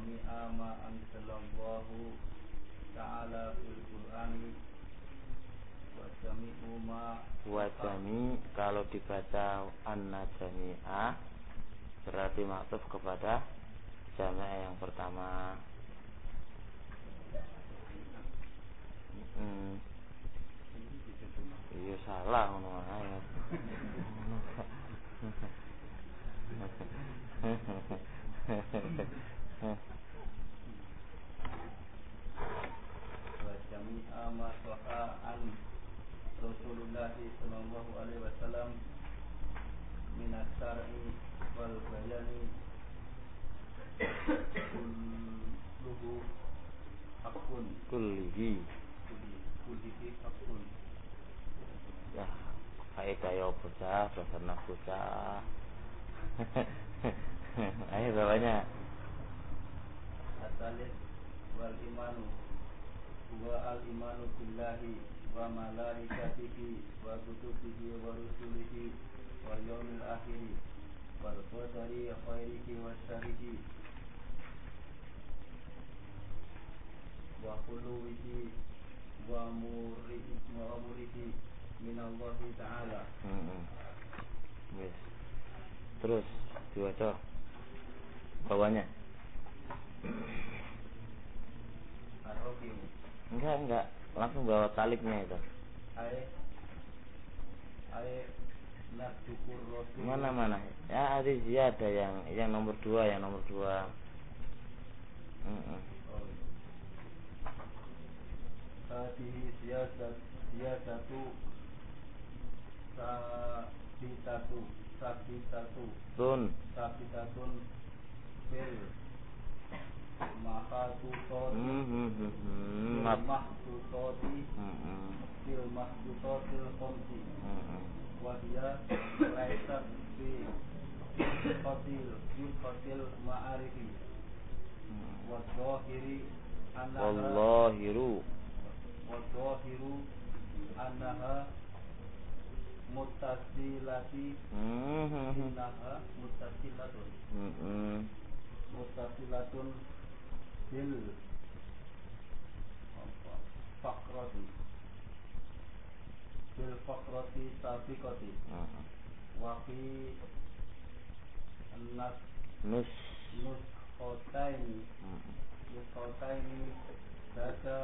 jami'a ma anzalallahu ta'ala fil Qur'ani wa jami'u ma kalau dibaca anna jami'a berarti maksud kepada jami'a yang pertama. Iya salah ngono ae. wa jami'a ma saha'an Rasulullah sallallahu alaihi wasallam min asy-syar'i wal bayani kulluhu haqqun Kullihi haqqun. ya kaidah ya bocah bahasa bocah. Ayo bawahnya. Asalis wal imanu wa al imanu billahi wa malaikatihi wa kutubihi wa rusulihi wa yaumil akhir wal qadari khairihi wa syarrihi wa khuluwihi wa murihi minallahi ta'ala. Yes. Terus dibaca bawahnya. Enggak, langsung bawa talibnya itu. Nasyukur Rasul. Mana? Ya ada ziyadah yang nomor 2, Hadihi ziyadatu sabitatun fil mahdutotil khamsi wa hiya laysat fi qatil ma'arifi wa dhahiri annaha muttasilatun bil faqrati sabiqati wa fi nuskhotaini dada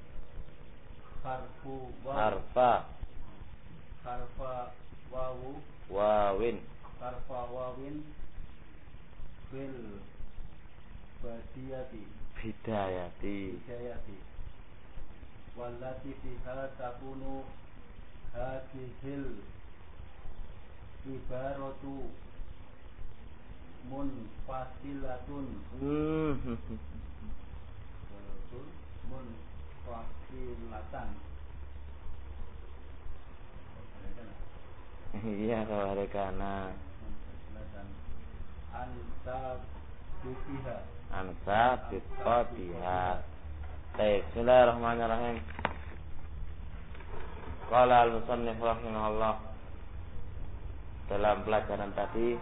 harfa wawin fil bidayati wallati fiha takunu hadhil ibaratu munfasilatan iya kawarekana Ansa bitqatiha. Baik, bismillahirrahmanirrahim. Qala al-musannif rahimahullah. Dalam pelajaran tadi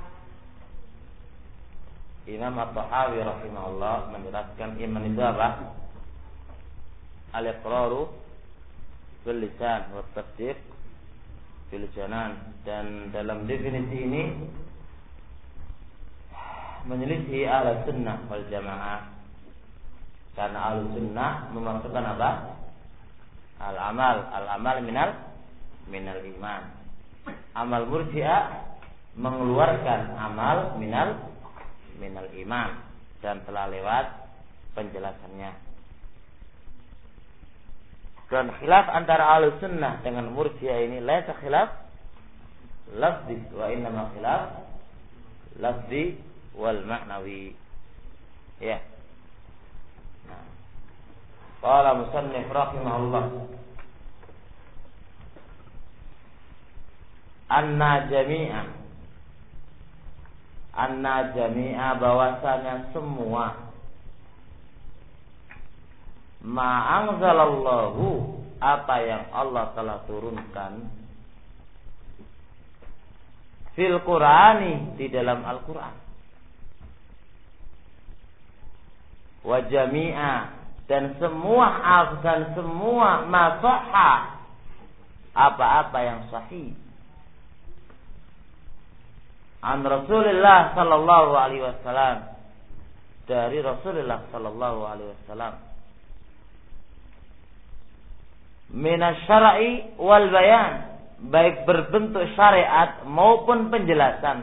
Imam At-Tahawi rahimahullah menjelaskan iman itu apa? Al-iqraru bil lisan wa tasdiq bil janan. Dan dalam definisi ini menyelisih ahli sunnah wal jamaah, karena ahli sunnah memasukkan apa? Al-amal minal iman. Amal murji'ah mengeluarkan amal minal iman, dan telah lewat penjelasannya. Dan khilaf antara ahli sunnah dengan murji'ah ini laisa khilaf lafzi, wa innama khilaf lafzi wal ma'nawi. Ya. Nah. Qala musannif rahimahullah. Anna jami'a bahwasanya semua ma'anzalallahu apa yang Allah telah turunkan fil Qur'ani di dalam Al-Qur'an. wa jami'a, dan semua ma sahha, apa-apa yang sahih an Rasulullah sallallahu alaihi wasallam, dari Rasulullah sallallahu alaihi wasallam, minasyara'i wal bayan, baik berbentuk syariat maupun penjelasan.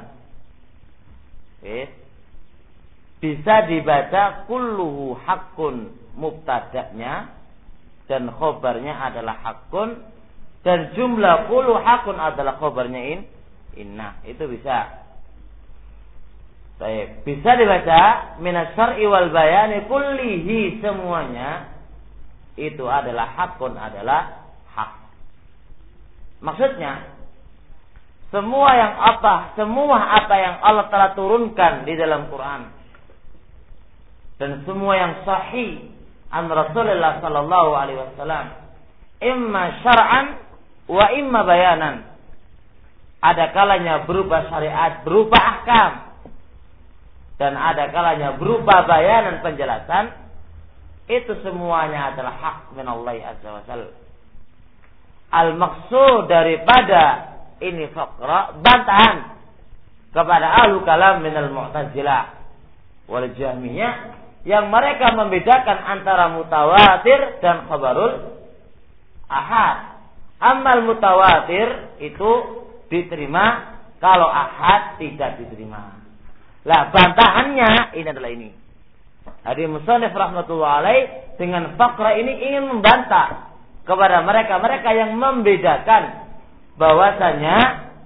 Bisa dibaca kulluhu haqqun, mubtada'nya dan khobarnya adalah haqqun, dan jumlah kullu haqqun adalah khobarnya inna. Itu bisa. Baik, bisa dibaca minasyar'i wal bayani kullihi, semuanya itu adalah haqqun, adalah hak. Maksudnya semua apa yang Allah telah turunkan di dalam Quran dan semua yang sahih an Rasulullah sallallahu alaihi wasallam, imma syar'an wa imma bayanan, ada kalanya berupa syariat, berupa ahkam, dan ada kalanya berupa bayanan, penjelasan. Itu semuanya adalah hak min Allah azza wa jalla. Al-maksud daripada ini faqra, bantahan kepada ahlu kalam minal mu'tazilah wal jahmiyah, yang mereka membedakan antara mutawatir dan khabarul ahad. Amal mutawatir itu diterima, kalau ahad tidak diterima. Lah bantahannya ini adalah ini. Hadis musannif rahmatullah alaih dengan faqra ini ingin membantah kepada mereka yang membedakan bahwasanya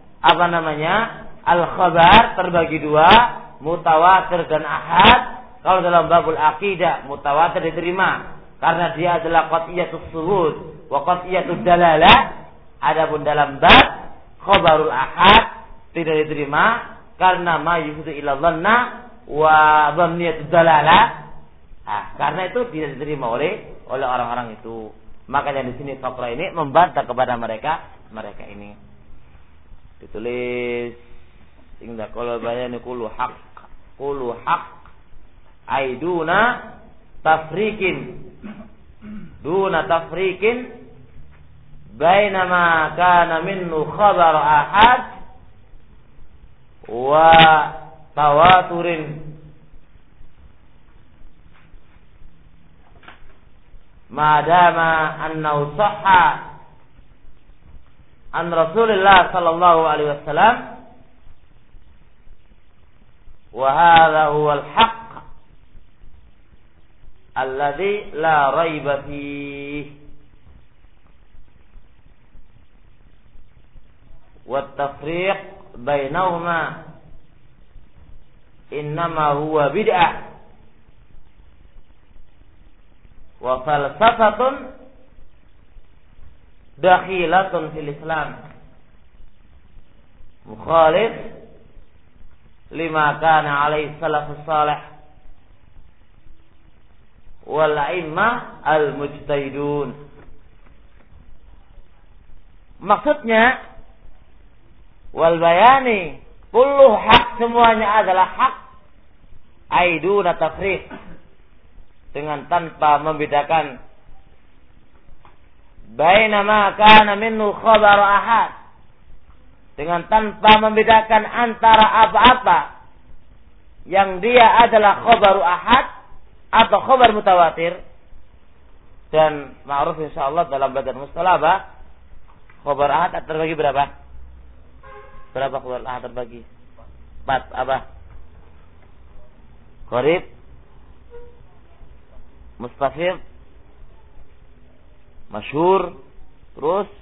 al-khabar terbagi dua, mutawatir dan ahad. Kalau dalam babul aqidah, mutawatir diterima karena dia adalah qat'iyatus suhud wa qat'iyatud dalalah. Adapun dalam bab khabarul ahad tidak diterima karena ma yufidu ila dhanna wa dhanniyatud dalalah. Karena itu tidak diterima oleh orang-orang itu. Makanya di sini faqra ini membantah kepada mereka ini. Ditulis inda qala bayani kullu haq aiduna tafriqin bainama kana minhu khabar ahad wa tawaturin madama annahu sahha an Rasulillah sallallahu alaihi wasallam wa hadha huwa al-haqq alladhi la raiba fihi wa at-tafriq bainahuma innama huwa bid'ah wa falsafatun dakhilatun fil Islam mukhalif lima kana alaihi salafus salih wal a'immah al mujtahidun. Maksudnya wal bayani kullu hak, semuanya adalah hak, aiduna tafriq, dengan tanpa membedakan bainama kana minhu khabar ahad, dengan tanpa membedakan antara apa-apa yang dia adalah khabar ahad atau khabar mutawatir. Dan ma'ruf insyaallah dalam badan mustalah apa? Khabar ahad terbagi berapa? Berapa khabar ahad terbagi? 4 apa? Qarib, mustafid, masyhur, terus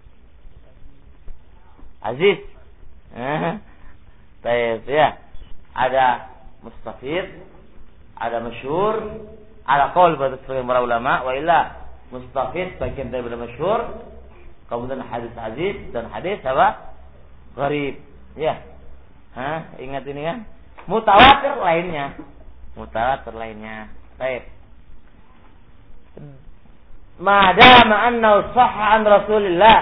aziz. Baik ya. Ada mustafid, ada masyhur, ada qaul pada sebagian para ulama, wa illa mustafid bagian daripada masyhur, kemudian hadis aziz dan hadis apa? Gharib. Ya. Ingat ini kan? Mutawatir lainnya. Baik. Madama annahu sahha an Rasulillah,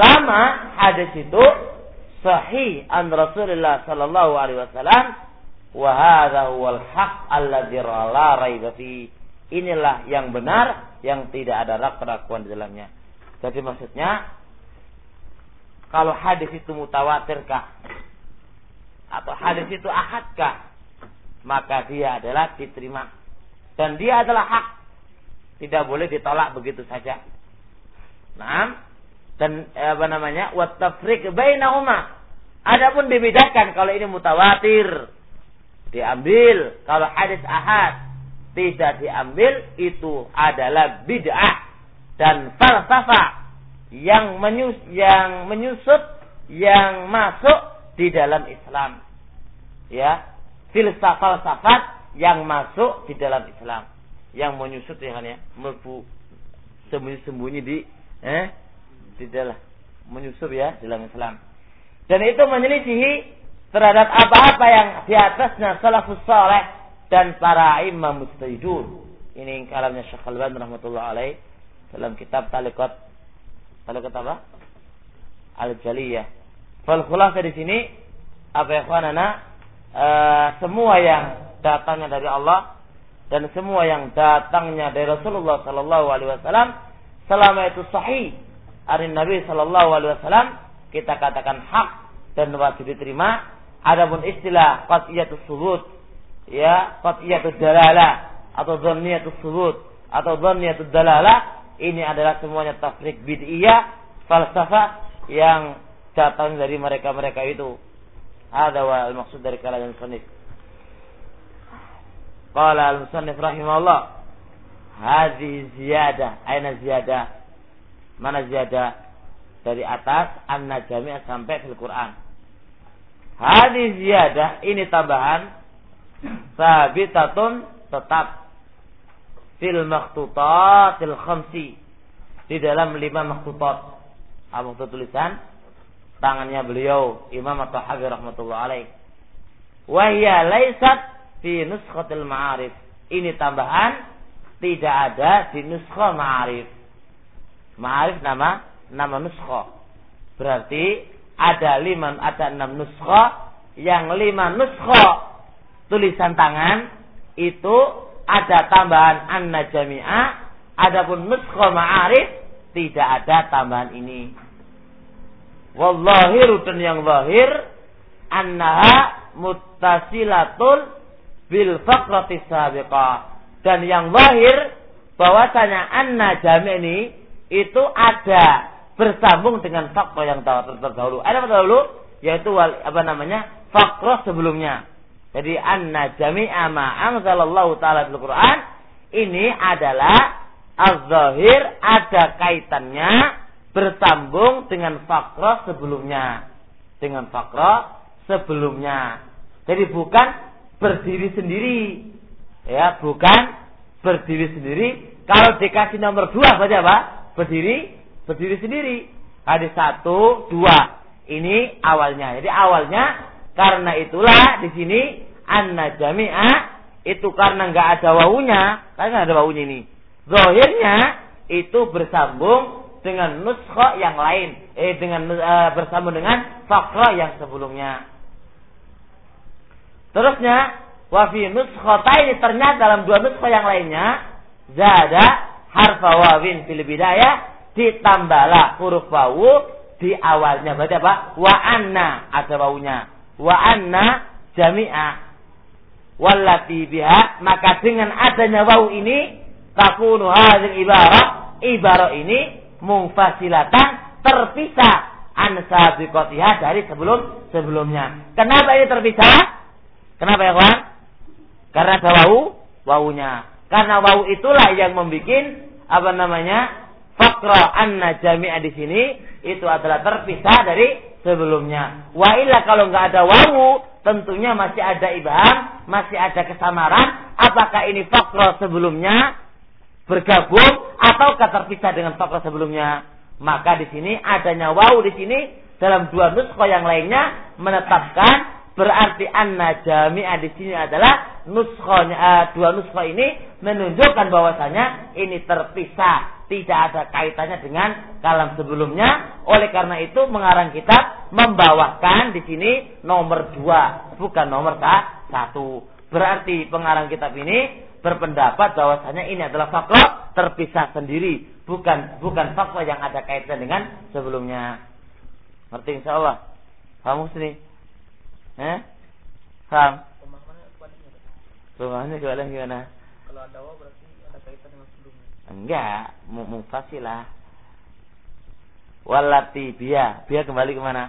selama hadis itu sahih an Rasulillah sallallahu alaihi wasallam, wa hadza huwal haqq alladzi la raiba fi. Inilah yang benar yang tidak ada keraguan di dalamnya. Jadi maksudnya kalau hadis itu mutawatirkah atau hadis itu ahadkah, maka dia adalah diterima dan dia adalah hak, tidak boleh ditolak begitu saja. Naam, dan wat tafriq bainahuma. Adapun dibedakan kalau ini mutawatir diambil, kalau hadis ahad tidak diambil, itu adalah bid'ah dan falsafah yang menyusup, yang masuk di dalam Islam. Ya, falsafat yang masuk di dalam Islam, yang menyusup ya kan ya, sembunyi-sembunyi di dalam menyusup ya dalam Islam. Dan itu menyelisihi terhadap apa-apa yang di atasnya salafus saleh dan para imam mujtahidun. Ini kalamnya Syekh Al-Albani rahmatullah alaih dalam kitab Taliqat apa? Al-Jaliyah. Fal khulasa di sini apa ya kawanana, semua yang datangnya dari Allah dan semua yang datangnya dari Rasulullah sallallahu alaihi wasallam selama itu sahih dari Nabi sallallahu alaihi wasallam, kita katakan hak dan wajib diterima. Adapun istilah qat'iyatus subut, ya, qat'iyatud dalalah atau dhanniyatus subut atau dhanniyatud dalalah, ini adalah semuanya tafriq bid'iyah, falsafah yang datang dari mereka-mereka itu. Ada wa al-maksud dari kalam al-musannif. Qala al-musannif rahimahullah, hadhihi ziyadah. Aina ziyadah? Mana ziyadah? Dari atas an-najmi' sampai fil Quran. Hadhihi ziyadah, ini tambahan sabitatun, tetap fil makhtutatil khamsi, di dalam 5 makhtutat. Apa tulisan tangannya beliau Imam At-Tahawi rahmatullah alaih. Wa hiya laysat fi nuskhatil ma'arif. Ini tambahan tidak ada di nuskha ma'arif. Ma'arif nama nuskha. Berarti ada 6 nuskha, yang 5 nuskha tulisan tangan itu ada tambahan an-najmi'ah. Adapun nuskha ma'arif tidak ada tambahan ini. Wallahiru, dan yang zahir annaha muttasilatul bil faqrati sabiqah, dan yang zahir bahwasanya an-najmi' ini itu ada bersambung dengan faqrah yang terdahulu. Ada terdahulu yaitu faqrah sebelumnya. Jadi an-najmi'a ma anzalallahu ta'ala bil Quran, ini adalah az-zahir, ada kaitannya bersambung dengan faqrah sebelumnya. Jadi bukan berdiri sendiri. Ya, bukan berdiri sendiri. Kalau dikasih nomor 2 saja Pak, berdiri sendiri. Hadis 1, 2. Ini awalnya. Jadi awalnya karena itulah di sini an-najmi'ah itu karena enggak ada wawunya, karena ada wawunya ini. Zahirnya itu bersambung dengan nuskha yang lain, bersambung dengan faqrah yang sebelumnya. Terusnya wa fi nuskhataini, ternyata dalam 2 nuskha yang lainnya zada harfa wawin fil bidayah, ditambahlah huruf wawu di awalnya. Berarti apa? Wa anna, ada wawunya. Wa anna jami'a wallati biha, maka dengan adanya wawu ini takunu hadhil ibarah ini munfasilatan, terpisah an sabiqatiha, dari sebelumnya. Kenapa ini terpisah? Kenapa ya kawan? Karena ada wawunya. Karena wawu itulah yang membuat faqra an-najmi'ah di sini itu adalah terpisah dari sebelumnya. Wa illa, kalau enggak ada wawu, tentunya masih ada ibham, masih ada kesamaran. Apakah ini faqra sebelumnya bergabung atau terpisah dengan faqrah sebelumnya? Maka di sini adanya wawu di sini dalam 2 nuskha yang lainnya menetapkan berarti an-najmi'ah di sini adalah nuskhanya. 2 nuskha ini menunjukkan bahwasanya ini terpisah, tidak ada kaitannya dengan kalam sebelumnya. Oleh karena itu mengarang kitab membawakan di sini nomor 2, bukan nomor 1. satu. Berarti pengarang kitab ini berpendapat bahwasanya ini adalah fatwa terpisah sendiri, bukan fatwa yang ada kaitan dengan sebelumnya. Ngerti insyaallah? Paham sini? Paham? Pemahamannya gimana? Kalau ada waw berarti ada kaitan dengan sebelumnya. Enggak, mufasilah. Walati biya kembali kemana?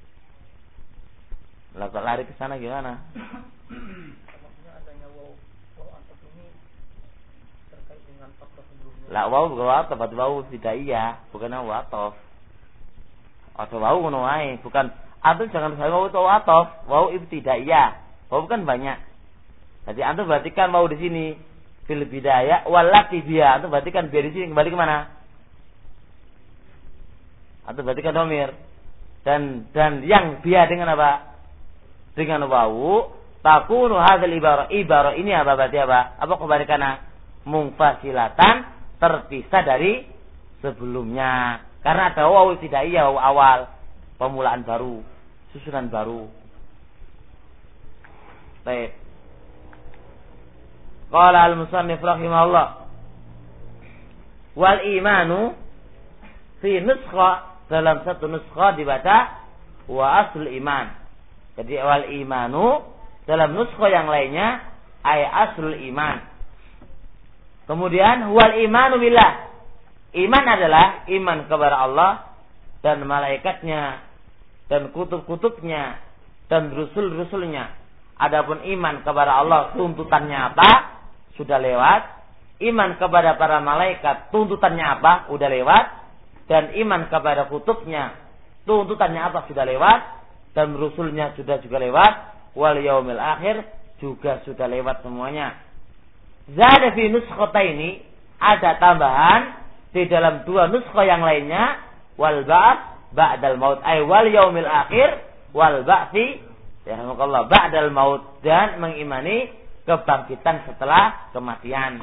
Lah kok lari ke sana gimana? Maksudnya adanya waw ataf ini terkait dengan fakta sebelumnya. Lah waw bukan ataf, waw tidak iya, bukan waw ataf. Atau waw ngono wae, bukan antum jangan saya waw itu ataf, waw ibtidaiyah. Waw kan banyak. Jadi antum perhatikan waw di sini fil bidayah walati biya. Antum perhatikan biya di sini kembali ke mana? Antum perhatikan domir. Dan yang biya dengan apa? Dengan wawu takunu hadzal ibarah ini apa berarti apa? Apa kebalikannya? Munfasilatan, terpisah dari sebelumnya. Karena ada wawu tidak iya, wawu awal, pemulaan baru, susunan baru. Baik. Qala al-musannif rahimahullah wal imanu fi nuskha, dalam satu nuskha dibaca wa aslul iman. Jadi wal imanu dalam nuskha yang lainnya ay aslul iman. Kemudian wal imanu billah, iman adalah iman kepada Allah dan malaikatnya dan kutub-kutubnya dan rasul-rasulnya. Adapun iman kepada Allah tuntutannya apa? Sudah lewat. Iman kepada para malaikat tuntutannya apa? Udah lewat. Dan iman kepada kutubnya tuntutannya apa? Sudah lewat. Dan rasulnya juga lewat. Wal yaumil akhir juga sudah lewat semuanya. Zada fi nuskhataini, ada tambahan di dalam dua nuskha yang lainnya, wal ba'ts ba'dal maut ay wal yaumil akhir wal ba'tsi yarhamukallah ba'dal maut, dan mengimani kebangkitan setelah kematian.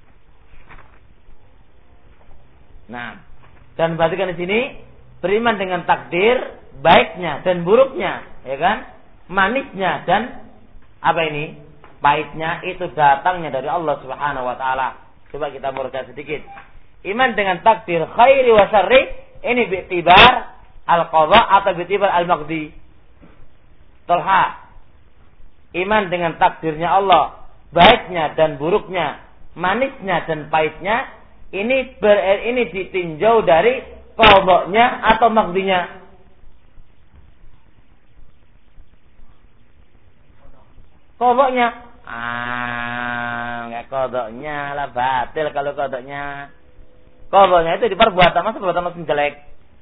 Nah, dan perhatikan di sini beriman dengan takdir baiknya dan buruknya, ya kan? Manisnya dan apa ini? Pahitnya, itu datangnya dari Allah Subhanahu wa taala. Coba kita murka sedikit. Iman dengan takdir khairi wa syarri ini bi'tibar al-qadha atau bi'tibar al-maqdi. Tolha. Iman dengan takdirnya Allah, baiknya dan buruknya, manisnya dan pahitnya, ini ditinjau dari qadha-nya atau maqdinya. Qadha-nya. Enggak qadha-nya lah, batil kalau qadha-nya. Qadha-nya itu di perbuatan, masa perbuatan masih jelek.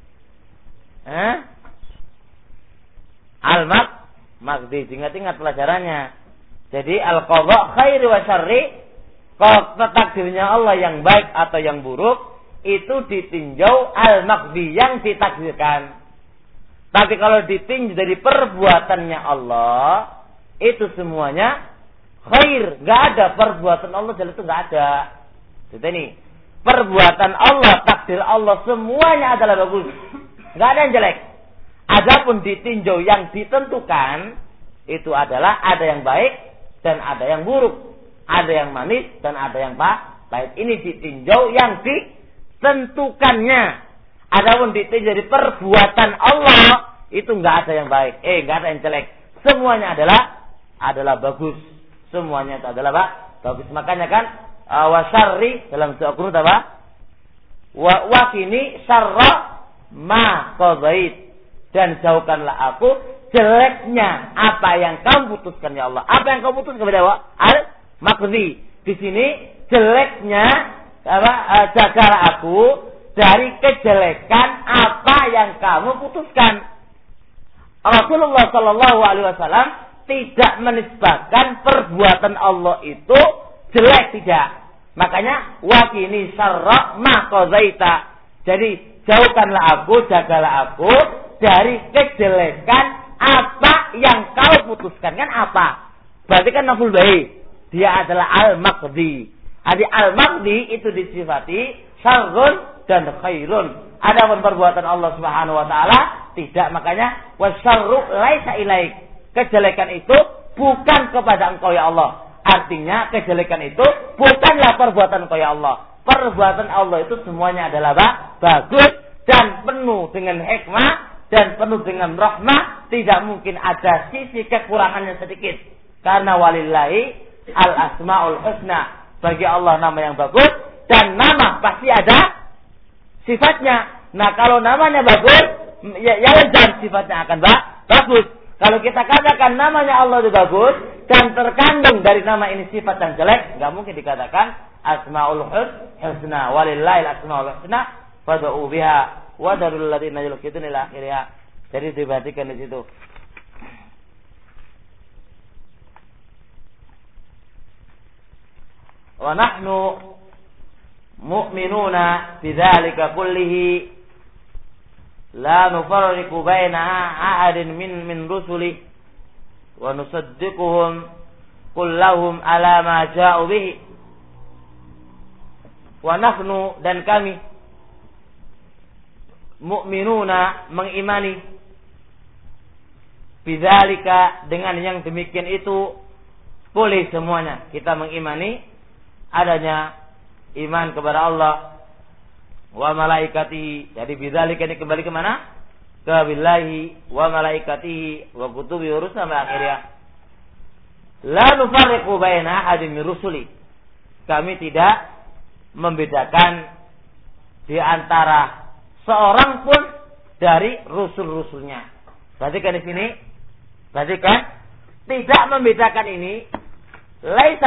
Al-maqdi, ingat pelajarannya. Jadi al-qadha khairi wa syarri, takdirnya Allah yang baik atau yang buruk, itu ditinjau al-maqdi, yang ditakdirkan. Tapi kalau ditinjau dari perbuatannya Allah, itu semuanya khair. Enggak ada perbuatan Allah jelek, itu enggak ada. Jadi ini perbuatan Allah, takdir Allah semuanya adalah bagus. Enggak ada yang jelek. Adapun ditinjau yang ditentukan, itu adalah ada yang baik dan ada yang buruk. Ada yang manis dan ada yang pahit. Ini ditinjau yang ditentukannya. Adapun ditinjau dari perbuatan Allah, itu enggak ada yang baik. Enggak ada yang jelek. Semuanya adalah bagus. Semuanya itu adalah bagus. Makanya kan wasyarri dalam surah Qur'an apa? Wa kini syarra ma qadait, dan jauhkanlah aku jeleknya apa yang kamu putuskan ya Allah. Apa yang kamu putuskan kepada Allah? Al-maqdi. Di sini jeleknya jagalah aku dari kejelekan apa yang kamu putuskan. Rasulullah sallallahu alaihi wasallam tidak menisbahkan perbuatan Allah itu jelek, tidak. Makanya wakini syarra ma qadaita. Jadi jauhkanlah aku, jagalah aku dari kejelekan apa yang kau putuskan. Kan apa? Berarti kan naful baik. Dia adalah al-maqdi. Jadi al-maqdi itu disifati syarrun dan khairun. Adapun perbuatan Allah Subhanahu wa taala tidak. Makanya wasyarru laisa ilaik. Kejelekan itu bukan kepada Engkau ya Allah. Artinya kejelekan itu bukanlah perbuatan Engkau ya Allah. Perbuatan Allah itu semuanya adalah bagus dan penuh dengan hikmah dan penuh dengan rahmah. Tidak mungkin ada sisi kekurangannya sedikit. Karena walillahi al-asma'ul husna. Bagi Allah nama yang bagus dan nama pasti ada sifatnya. Nah, kalau namanya bagus, ya dan sifatnya akan bagus. Kalau kita katakan namanya Allah itu bagus dan terkandung dari nama ini sifat yang jelek, nggak mungkin dikatakan asmaul husna. Walillahil asmaul husna fad'u biha wa darul ladzina yulqituna ila akhirih. Jadi diperhatikan di situ. Wa nahnu mu'minuna bidzalika kullihi la nufarriqu baina ahadin min rusuli wa nusaddiquhum kullahum ala ma ja'u bihi. Wa nahnu dan kami mu'minuna mengimani bidzalika dengan yang demikian itu boleh semuanya. Kita mengimani adanya iman kepada Allah wa malaikatihi. Jadi bidzalika ini kembali ke mana? Ke billahi wa malaikatihi wa kutubi wa rusul sampai akhirnya. La nufarriqu baina ahadin min rusuli. Kami tidak membedakan di antara seorang pun dari rusul-rusulnya. Perhatikan di sini. Perhatikan, tidak membedakan ini laisa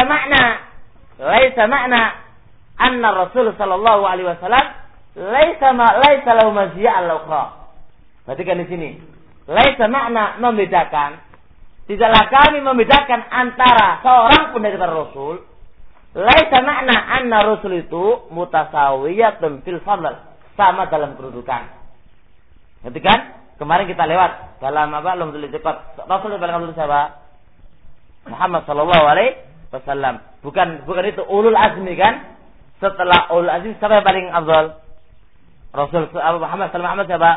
makna anna Rasul sallallahu alaihi wasallam laisa lahu maziyya al-ukhra. Perhatikan di sini. Laisa makna membedakan. Tidaklah kami membedakan antara seorang pun dari para rasul. Laisa makna anna rasul itu mutasawiyatun fil fadl, sama dalam kedudukan. Perhatikan, kemarin kita lewat dalam apa? Lumdul Itikad. Rasul paling afdal siapa? Muhammad sallallahu alaihi wasallam. Bukan itu ulul azmi kan? Setelah ulul azmi siapa yang paling afdal? Rasul Muhammad sallallahu alaihi wasallam siapa?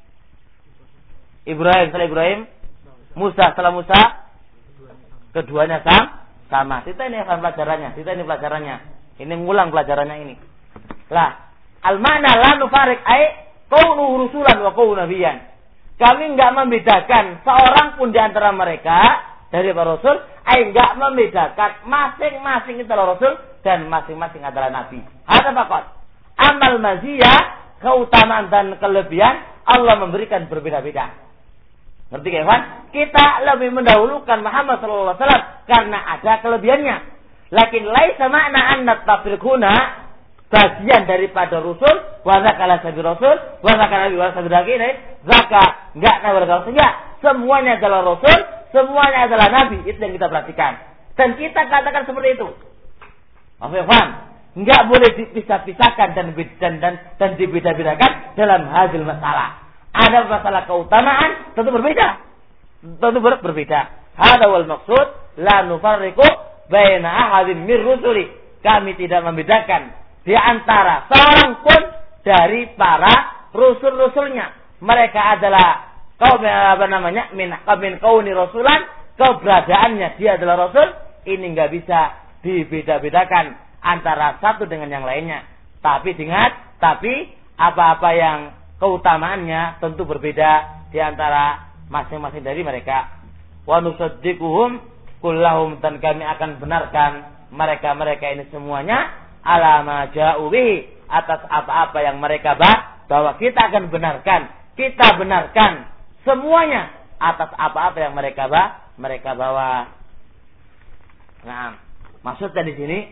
Ibrahim, setelah Ibrahim, Musa, setelah Musa, keduanya sama. Kita ini akan pelajarannya, Ini ngulang pelajarannya ini. Lah, al-ma'na la nufarik ay kaunuhu rusulan wa kaunuhu nabiyan. Kami enggak membedakan seorang pun di antara mereka dari para rasul, enggak membedakan masing-masing itu adalah rasul dan masing-masing adalah nabi. Ada faqat. Amal maziyah, keutamaan dan kelebihan Allah memberikan berbeda-beda. Ngerti ya, Ikhwan? Kita lebih mendahulukan Muhammad sallallahu alaihi wasallam karena ada kelebihannya. Lakin laisa makna anna tafriquna bagian daripada rasul wa zakala sabi rasul wa zakala nabi wa sabi ini zaka enggak nabi enggak. Semuanya adalah rasul, semuanya adalah nabi. Itu yang kita perhatikan. Dan kita katakan seperti itu. Apa ya, Ikhwan? Enggak boleh dipisah-pisahkan dan dibeda-bedakan dalam hadil masalah. Ada masalah keutamaan tentu berbeda. Hada wal maksud la nufarriqu baina ahadin min rusuli. Kami tidak membedakan di antara seorang pun dari para rasul-rasulnya. Mereka adalah min kauni rasulan, keberadaannya dia adalah rasul. Ini enggak bisa dibeda-bedakan antara satu dengan yang lainnya. Tapi apa-apa yang keutamaannya tentu berbeda di antara masing-masing dari mereka. Wa nusaddiquhum kullahum, dan kami akan benarkan mereka ini semuanya ala ma ja'u bihi, atas apa-apa yang mereka bawa. Kita akan benarkan, kita benarkan semuanya atas apa-apa yang mereka bawa. Nah, maksudnya di sini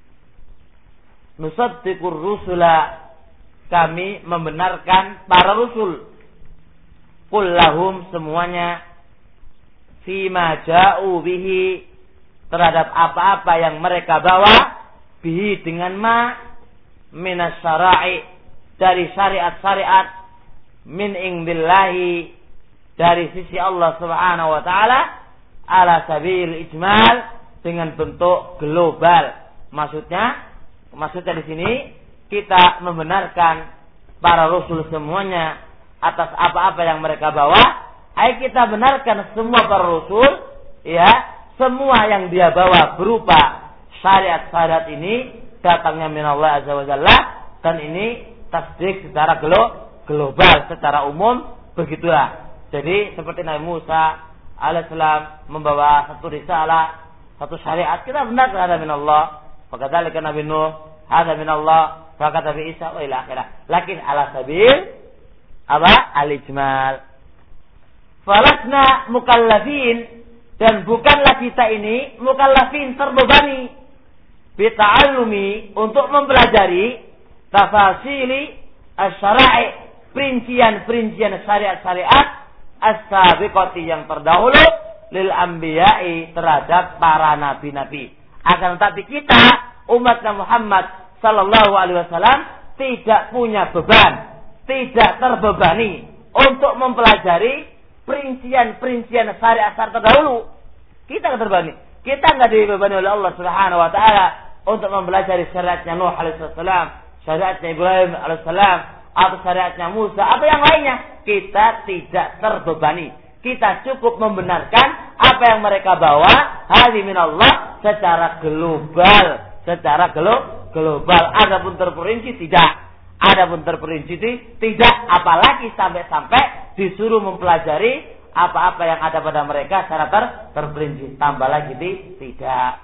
nusaddiqur rusula, kami membenarkan para rasul kullahum semuanya fima ja'u bihi, terhadap apa-apa yang mereka bawa, bihi dengan ma minas syara'i, dari syariat-syariat, min indillahi, dari sisi Allah subhanahu wa ta'ala, ala sabil ijmal, dengan bentuk global. Maksudnya di sini kita membenarkan para rasul semuanya atas apa-apa yang mereka bawa. Kita benarkan semua para rasul, ya, semua yang dia bawa berupa syariat-syariat ini datangnya minallah azza wa jalla, dan ini tasdik secara global, secara umum, begitulah. Jadi seperti Nabi Musa alaihissalam membawa satu risalah, satu syariat, kita benar ada minallah. Fakadzalika Nabi Nuh, hadza minallah, fakata bi Isa wa ila akhirah. Lakin ala sabil al-ijmal. Falasna mukallafin, dan bukanlah kita ini mukallafin, terbebani bita'allumi, untuk mempelajari tafasili asy-syara'i, perincian-perincian syariat-syariat as-sabiqati, yang terdahulu, lil anbiya'i, terhadap para nabi-nabi. Akan tetapi kita umat Muhammad sallallahu alaihi wasallam tidak punya beban, tidak terbebani untuk mempelajari perincian-perincian syariat-syariat terdahulu. Kita tidak terbebani. Kita enggak dibebani oleh Allah Subhanahu wa taala untuk mempelajari syariatnya Nuh alaihi salam, syariatnya Ibrahim alaihi salam, atau syariatnya Musa atau yang lainnya. Kita tidak terbebani. Kita cukup membenarkan apa yang mereka bawa, hadzi minallah, secara global, Adapun terperinci tidak. Tidak, apalagi sampai disuruh mempelajari apa-apa yang ada pada mereka secara terperinci. Tambah lagi tidak.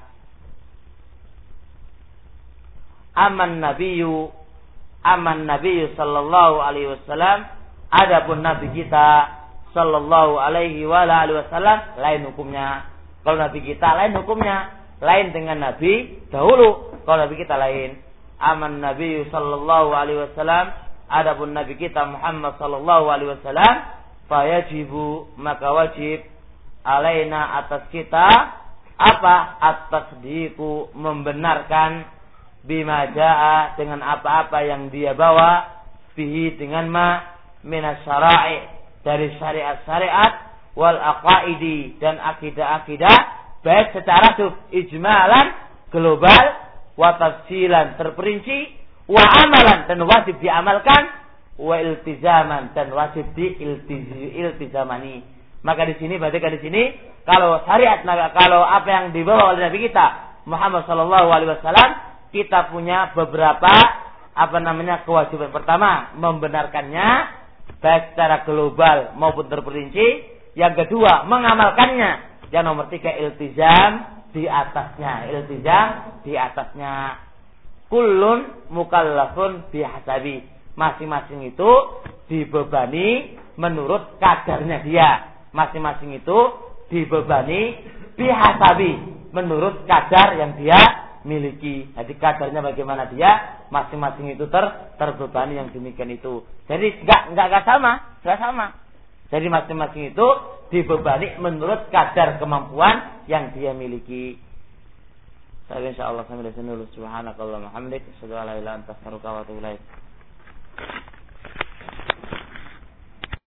Aman Nabiyyu sallallahu alaihi wasallam, adapun Nabi kita sallallahu alaihi wasallam lain hukumnya. Kalau Nabi kita lain hukumnya, lain dengan Nabi dahulu. Kalau Nabi kita lain. Aman Nabi sallallahu alaihi wasallam, adapun Nabi kita Muhammad sallallahu alaihi wasallam, fayajibu, maka wajib, alaina, atas kita, apa? At-tasdiqu, membenarkan, bima jaa, dengan apa-apa yang dia bawa, bihi, dengan minas syara'i, dari syariat-syariat, wal aqaidi, dan akidah-akidah, baik secara ijmalan, global, wa tafsilan, terperinci, wa amalan, dan wajib diamalkan, wa iltizaman, dan wajib diiltizamani. Maka di sini, berarti di sini, kalau syariat, kalau apa yang dibawa oleh Nabi kita Muhammad sallallahu alaihi wasallam, kita punya beberapa kewajiban. Pertama, membenarkannya baik secara global maupun terperinci. Yang kedua, mengamalkannya. Yang nomor 3, iltizam di atasnya. Kullun mukallafun bihasabi. Masing-masing itu dibebani menurut kadarnya dia. Masing-masing itu dibebani bihasabi, menurut kadar yang dia miliki. Jadi kadarnya bagaimana dia, masing-masing itu terbebani yang demikian itu. Jadi enggak sama. Jadi masing-masing itu dibebani menurut kadar kemampuan yang dia miliki. Insyaallah sampai di sini dulu. Subhanakallahumma hamdik, asyhadu an la ilaha illa anta, astaghfiruka wa atubu ilaik.